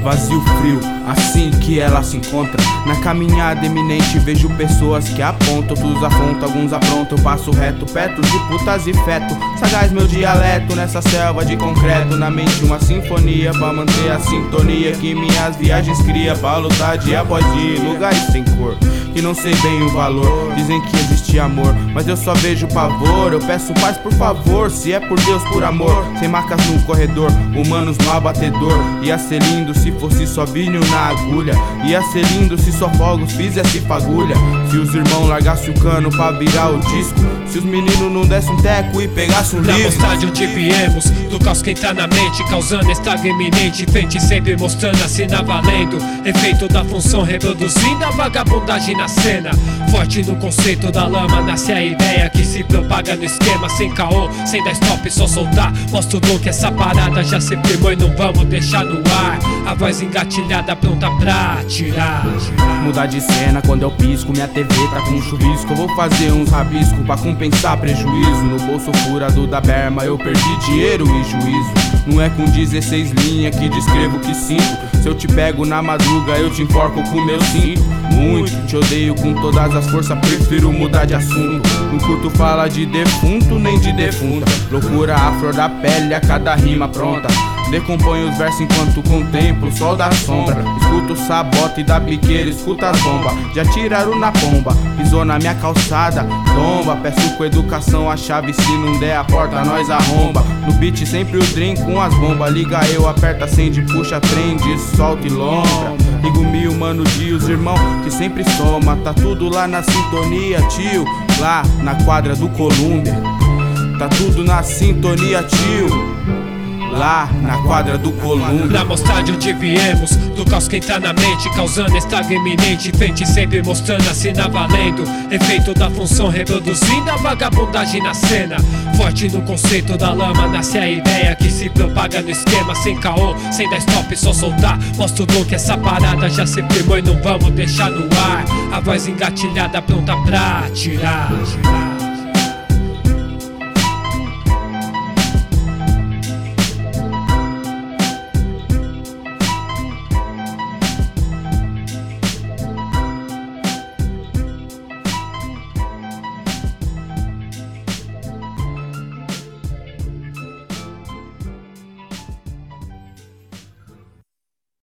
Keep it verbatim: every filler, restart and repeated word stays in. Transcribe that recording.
vazio frio, assim que ela se encontra. Na caminhada eminente vejo pessoas que apontam, todos afrontam, alguns aprontam. Eu passo reto, perto de putas e feto. Sagaz meu dialeto nessa selva de concreto. Na mente uma sinfonia pra manter a sintonia que minhas viagens cria, pra lutar dia após dia em lugares sem cor que não sei bem o valor. Dizem que existe amor, mas eu só vejo pavor. Eu peço paz por favor, se é por Deus, por amor. Sem marcas no corredor, humanos no abatedor. Ia ser lindo se fosse só vinho na agulha. Ia ser lindo se só fogos fizesse fagulha. Se os irmãos largassem o cano pra virar o disco. Se os meninos não dessem um teco e pegassem um livro. Na mostagem onde viemos, do caos que tá na mente, causando estrago iminente. Frente sempre mostrando assim na valendo. Efeito da função reproduzindo a vagabundagem na cena. Forte no conceito da lama, nasce a ideia que se propaga no esquema. Sem caô, sem dar stop, só soltar. Mostra o dom que essa parada já se firmou e não vamos deixar no ar. A voz engatilhada pronta pra tirar. Mudar de cena quando eu pisco, minha T V tá com chuvisco. Eu vou fazer uns rabiscos pra compensar prejuízo. No bolso furado da berma eu perdi dinheiro e juízo. Não é com dezesseis linhas que descrevo o que sinto. Se eu te pego na madruga eu te enforco com meu cinto. Muito te odeio com todas as forças, prefiro mudar de assunto. Não curto fala de defunto nem de defunta. Loucura a flor da pele a cada rima pronta. Decomponho os versos enquanto contemplo o sol da sombra. Escuto o sabota e da biqueira, escuta as bombas. Já tiraram na pomba, pisou na minha calçada, tomba. Peço com educação a chave, se não der a porta nós arromba. No beat sempre o drink com as bombas. Liga eu, aperta, acende, puxa, prende, solta e lombra. Ligo mil, mano, de os irmão que sempre soma. Tá tudo lá na sintonia, tio. Lá na quadra do Colômbia. Tá tudo na sintonia, tio. Lá na quadra do Colômbia. Na mostragem onde viemos, do caos que tá na mente, causando estrago iminente. Frente sempre mostrando assim na valendo. Efeito da função reproduzindo a vagabundagem na cena. Forte no conceito da lama, nasce a ideia que se propaga no esquema. Sem caô, sem dar stop, só soltar. Mostra o dom que essa parada já se firmou e não vamos deixar no ar. A voz engatilhada pronta pra tirar.